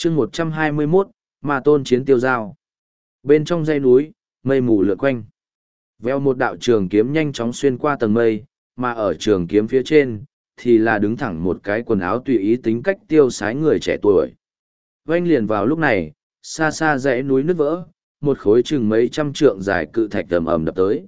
chương 121, Ma Tôn chiến tiêu giao. Bên trong dãy núi, mây mù lượn quanh. Veo một đạo trường kiếm nhanh chóng xuyên qua tầng mây, mà ở trường kiếm phía trên, thì là đứng thẳng một cái quần áo tùy ý tính cách tiêu sái người trẻ tuổi. Vanh liền vào lúc này, xa xa dãy núi nứt vỡ, một khối chừng mấy trăm trượng dài cự thạch ầm ầm đập tới.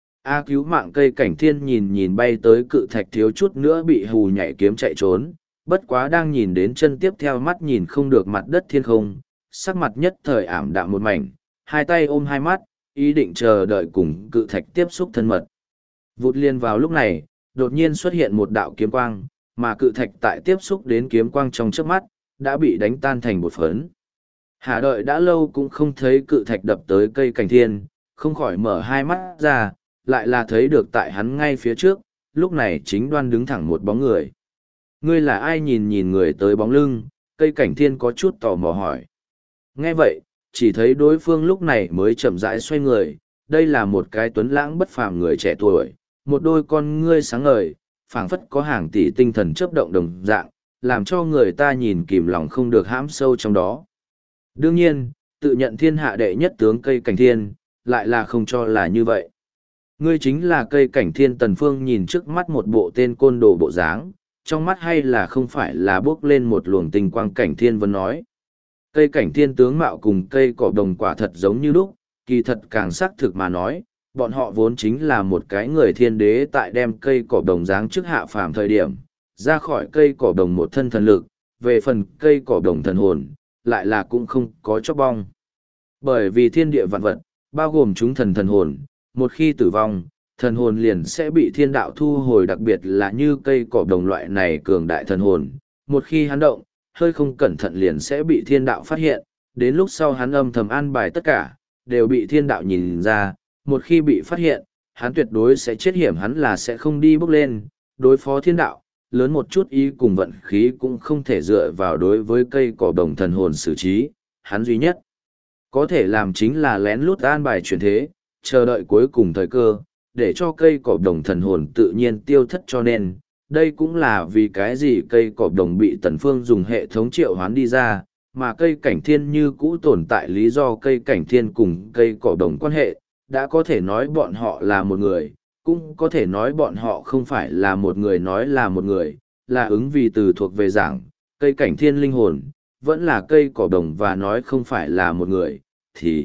A cứu mạng cây cảnh thiên nhìn nhìn bay tới cự thạch thiếu chút nữa bị hù nhảy kiếm chạy trốn, bất quá đang nhìn đến chân tiếp theo mắt nhìn không được mặt đất thiên không, sắc mặt nhất thời ảm đạm một mảnh, hai tay ôm hai mắt, ý định chờ đợi cùng cự thạch tiếp xúc thân mật. Vụt liền vào lúc này, đột nhiên xuất hiện một đạo kiếm quang, mà cự thạch tại tiếp xúc đến kiếm quang trong chớp mắt, đã bị đánh tan thành bột phấn. Hà đợi đã lâu cũng không thấy cự thạch đập tới cây cảnh thiên, không khỏi mở hai mắt ra, lại là thấy được tại hắn ngay phía trước, lúc này chính đoan đứng thẳng một bóng người. Ngươi là ai? Nhìn nhìn người tới bóng lưng, cây cảnh thiên có chút tò mò hỏi. Nghe vậy, chỉ thấy đối phương lúc này mới chậm rãi xoay người, đây là một cái tuấn lãng bất phàm người trẻ tuổi, một đôi con ngươi sáng ngời, phảng phất có hàng tỷ tinh thần chớp động đồng dạng, làm cho người ta nhìn kìm lòng không được hãm sâu trong đó. Đương nhiên, tự nhận thiên hạ đệ nhất tướng cây cảnh thiên, lại là không cho là như vậy. Ngươi chính là cây cảnh thiên. Tần Phương nhìn trước mắt một bộ tên côn đồ bộ dáng, trong mắt hay là không phải là bước lên một luồng tinh quang. Cảnh thiên vẫn nói. Cây cảnh thiên tướng mạo cùng cây cỏ đồng quả thật giống như lúc, kỳ thật càng xác thực mà nói, bọn họ vốn chính là một cái người thiên đế tại đem cây cỏ đồng dáng trước hạ phàm thời điểm, ra khỏi cây cỏ đồng một thân thần lực, về phần cây cỏ đồng thần hồn, lại là cũng không có chóc bong. Bởi vì thiên địa vạn vật, bao gồm chúng thần hồn, một khi tử vong, thần hồn liền sẽ bị thiên đạo thu hồi, đặc biệt là như cây cỏ đồng loại này cường đại thần hồn, một khi hắn động, hơi không cẩn thận liền sẽ bị thiên đạo phát hiện, đến lúc sau hắn âm thầm an bài tất cả, đều bị thiên đạo nhìn ra, một khi bị phát hiện, hắn tuyệt đối sẽ chết hiểm, hắn là sẽ không đi bước lên, đối phó thiên đạo, lớn một chút ý cùng vận khí cũng không thể dựa vào đối với cây cỏ đồng thần hồn xử trí, hắn duy nhất có thể làm chính là lén lút an bài chuyển thế, chờ đợi cuối cùng thời cơ, để cho cây cỏ đồng thần hồn tự nhiên tiêu thất. Cho nên, đây cũng là vì cái gì cây cỏ đồng bị Tần Phương dùng hệ thống triệu hoán đi ra, mà cây cảnh thiên như cũ tồn tại. Lý do cây cảnh thiên cùng cây cỏ đồng quan hệ, đã có thể nói bọn họ là một người, cũng có thể nói bọn họ không phải là một người. Nói là một người, là ứng vì từ thuộc về giảng, cây cảnh thiên linh hồn, vẫn là cây cỏ đồng, và nói không phải là một người, thì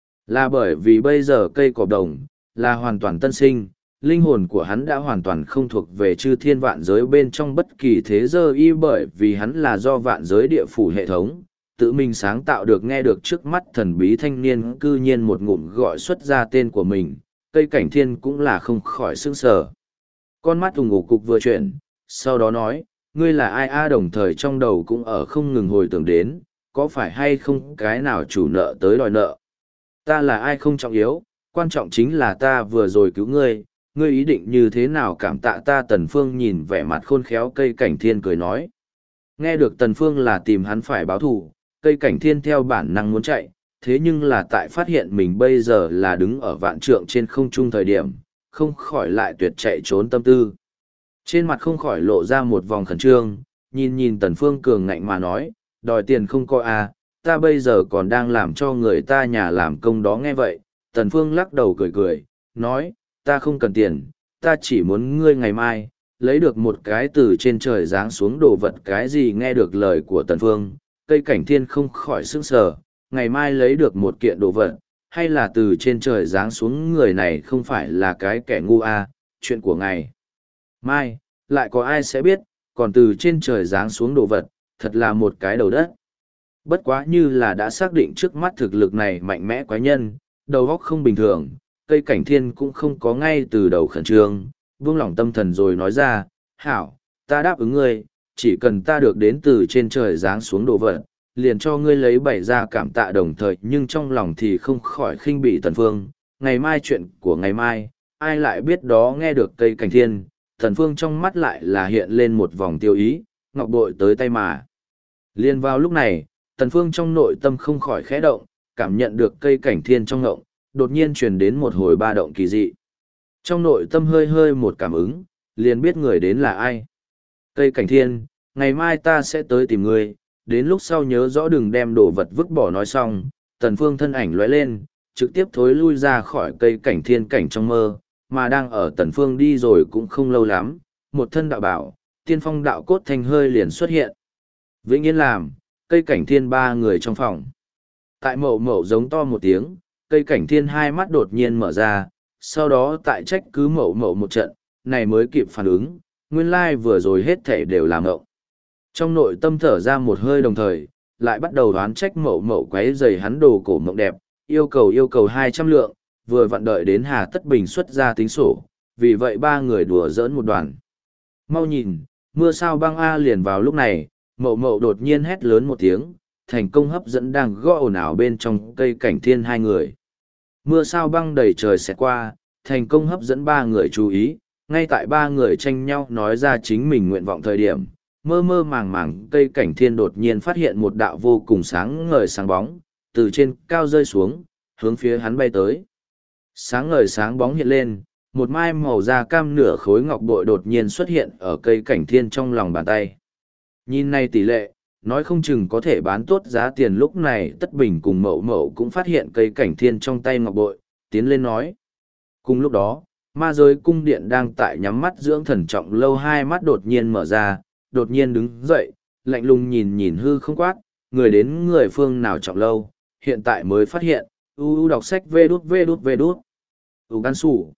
là bởi vì bây giờ cây cỏ đồng là hoàn toàn tân sinh, linh hồn của hắn đã hoàn toàn không thuộc về chư thiên vạn giới bên trong bất kỳ thế giới y, bởi vì hắn là do vạn giới địa phủ hệ thống tự mình sáng tạo được. Nghe được trước mắt thần bí thanh niên cư nhiên một ngụm gọi xuất ra tên của mình, cây cảnh thiên cũng là không khỏi sững sờ. Con mắt ủng ngủ cục vừa chuyển, sau đó nói, ngươi là ai a? Đồng thời trong đầu cũng ở không ngừng hồi tưởng đến, có phải hay không cái nào chủ nợ tới đòi nợ. Ta là ai không trọng yếu, quan trọng chính là ta vừa rồi cứu ngươi, ngươi ý định như thế nào cảm tạ ta? Tần Phương nhìn vẻ mặt khôn khéo cây cảnh thiên cười nói. Nghe được Tần Phương là tìm hắn phải báo thù, cây cảnh thiên theo bản năng muốn chạy, thế nhưng là tại phát hiện mình bây giờ là đứng ở vạn trượng trên không trung thời điểm, không khỏi lại tuyệt chạy trốn tâm tư. Trên mặt không khỏi lộ ra một vòng khẩn trương, nhìn nhìn Tần Phương cường ngạnh mà nói, đòi tiền không có à, ta bây giờ còn đang làm cho người ta nhà làm công đó. Nghe vậy, Tần Phương lắc đầu cười cười, nói, ta không cần tiền, ta chỉ muốn ngươi ngày mai lấy được một cái từ trên trời giáng xuống đồ vật. Cái gì? Nghe được lời của Tần Phương, cây cảnh thiên không khỏi sững sờ, ngày mai lấy được một kiện đồ vật, hay là từ trên trời giáng xuống? Người này không phải là cái kẻ ngu à, chuyện của ngày mai lại có ai sẽ biết, còn từ trên trời giáng xuống đồ vật, thật là một cái đầu đất. Bất quá như là đã xác định trước mắt thực lực này mạnh mẽ quái nhân, đầu óc không bình thường, cây cảnh thiên cũng không có ngay từ đầu khẩn trương, buông lỏng tâm thần rồi nói ra, hảo, ta đáp ứng ngươi, chỉ cần ta được đến từ trên trời giáng xuống đồ vật, liền cho ngươi lấy bày ra cảm tạ. Đồng thời nhưng trong lòng thì không khỏi khinh bỉ Tần Phương, ngày mai chuyện của ngày mai, ai lại biết đó. Nghe được cây cảnh thiên, Tần Phương trong mắt lại là hiện lên một vòng tiêu ý, ngọc bội tới tay mà. Liên vào lúc này, Tần Phương trong nội tâm không khỏi khẽ động, cảm nhận được cây cảnh thiên trong ngộng, đột nhiên truyền đến một hồi ba động kỳ dị. Trong nội tâm hơi hơi một cảm ứng, liền biết người đến là ai. Cây cảnh thiên, ngày mai ta sẽ tới tìm ngươi, đến lúc sau nhớ rõ đừng đem đồ vật vứt bỏ nói xong, Tần Phương thân ảnh lóe lên, trực tiếp thối lui ra khỏi cây cảnh thiên cảnh trong mơ, mà đang ở Tần Phương đi rồi cũng không lâu lắm, một thân đạo bảo, tiên phong đạo cốt thanh hơi liền xuất hiện. Vĩnh Yên làm, cây cảnh thiên ba người trong phòng. Tại mậu mậu giống to một tiếng, cây cảnh thiên hai mắt đột nhiên mở ra, sau đó tại trách cứ mậu mậu một trận, này mới kịp phản ứng, nguyên lai vừa rồi hết thể đều làm mậu. Trong nội tâm thở ra một hơi đồng thời, lại bắt đầu đoán trách mậu mậu quấy giày hắn đồ cổ mộng đẹp, yêu cầu 200 lượng, vừa vặn đợi đến Hà Tất Bình xuất ra tính sổ, vì vậy ba người đùa giỡn một đoàn. Mau nhìn, mưa sao băng A liền vào lúc này, mậu mậu đột nhiên hét lớn một tiếng, thành công hấp dẫn đang gõ ồn ào bên trong cây cảnh thiên hai người. Mưa sao băng đầy trời xẹt qua, thành công hấp dẫn ba người chú ý, ngay tại ba người tranh nhau nói ra chính mình nguyện vọng thời điểm. Mơ mơ màng màng cây cảnh thiên đột nhiên phát hiện một đạo vô cùng sáng ngời sáng bóng, từ trên cao rơi xuống, hướng phía hắn bay tới. Sáng ngời sáng bóng hiện lên, một mai màu da cam nửa khối ngọc bội đột nhiên xuất hiện ở cây cảnh thiên trong lòng bàn tay. Nhìn này tỷ lệ, nói không chừng có thể bán tốt giá tiền. Lúc này Tất Bình cùng Mậu Mậu cũng phát hiện cây cảnh thiên trong tay ngọc bội, tiến lên nói. Cùng lúc đó, ma giới cung điện đang tại nhắm mắt dưỡng thần Trọng Lâu hai mắt đột nhiên mở ra, đột nhiên đứng dậy, lạnh lùng nhìn nhìn hư không quát, người đến người phương nào Trọng Lâu, hiện tại mới phát hiện, đọc sách vê đút. Gan sủ.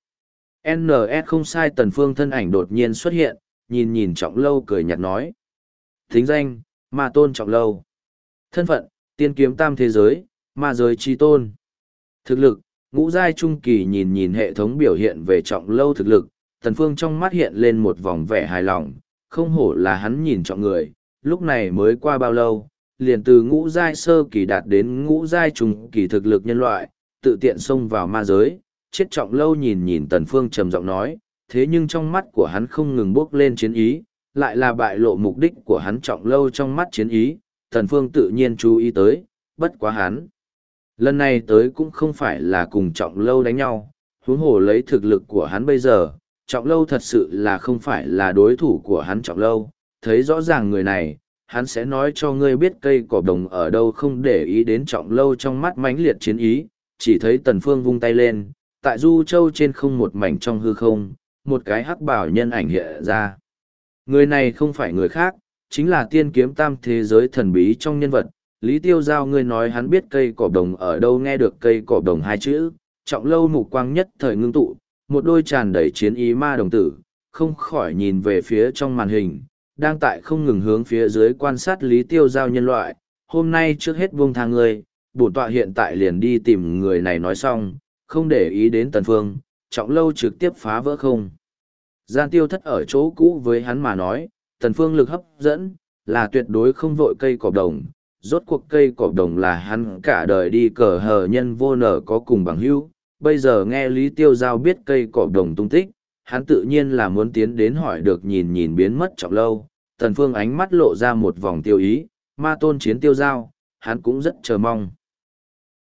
NS không sai. Tần Phương thân ảnh đột nhiên xuất hiện, nhìn nhìn Trọng Lâu cười nhạt nói. Thính danh, Ma Tôn Trọng Lâu. Thân phận, tiên kiếm tam thế giới, ma giới chi tôn. Thực lực, ngũ giai trung kỳ. Nhìn nhìn hệ thống biểu hiện về Trọng Lâu thực lực, Tần Phương trong mắt hiện lên một vòng vẻ hài lòng, không hổ là hắn nhìn trọng người, lúc này mới qua bao lâu, liền từ ngũ giai sơ kỳ đạt đến ngũ giai trung kỳ thực lực nhân loại, tự tiện xông vào ma giới. Chết Trọng Lâu nhìn nhìn Tần Phương trầm giọng nói, thế nhưng trong mắt của hắn không ngừng bước lên chiến ý, lại là bại lộ mục đích của hắn. Trọng Lâu trong mắt chiến ý, Tần Phương tự nhiên chú ý tới, bất quá hắn. Lần này tới cũng không phải là cùng Trọng Lâu đánh nhau, huống hồ lấy thực lực của hắn bây giờ, Trọng Lâu thật sự là không phải là đối thủ của hắn. Trọng Lâu, thấy rõ ràng người này, hắn sẽ nói cho ngươi biết cây cỏ đồng ở đâu. Không để ý đến Trọng Lâu trong mắt mãnh liệt chiến ý, chỉ thấy Tần Phương vung tay lên, tại Du Châu trên không một mảnh trong hư không, một cái hắc bào nhân ảnh hiện ra. Người này không phải người khác, chính là tiên kiếm tam thế giới thần bí trong nhân vật. Lý Tiêu Giao, ngươi nói hắn biết cây cỏ đồng ở đâu. Nghe được cây cỏ đồng hai chữ, Trọng Lâu mục quang nhất thời ngưng tụ, một đôi tràn đầy chiến ý ma đồng tử, không khỏi nhìn về phía trong màn hình, đang tại không ngừng hướng phía dưới quan sát Lý Tiêu Giao nhân loại. Hôm nay trước hết buông tha ngươi, bổn tọa hiện tại liền đi tìm người này. Nói xong, không để ý đến Tần Phương, Trọng Lâu trực tiếp phá vỡ không gian tiêu thất ở chỗ cũ. Với hắn mà nói, Tần Phương lực hấp dẫn là tuyệt đối không vội cây cỏ đồng. Rốt cuộc cây cỏ đồng là hắn cả đời đi cờ hờ nhân vô nở có cùng bằng hữu. Bây giờ nghe Lý Tiêu Giao biết cây cỏ đồng tung tích, hắn tự nhiên là muốn tiến đến hỏi được. Nhìn nhìn biến mất Trọng Lâu, Tần Phương ánh mắt lộ ra một vòng tiêu ý, Ma Tôn chiến Tiêu Giao, hắn cũng rất chờ mong.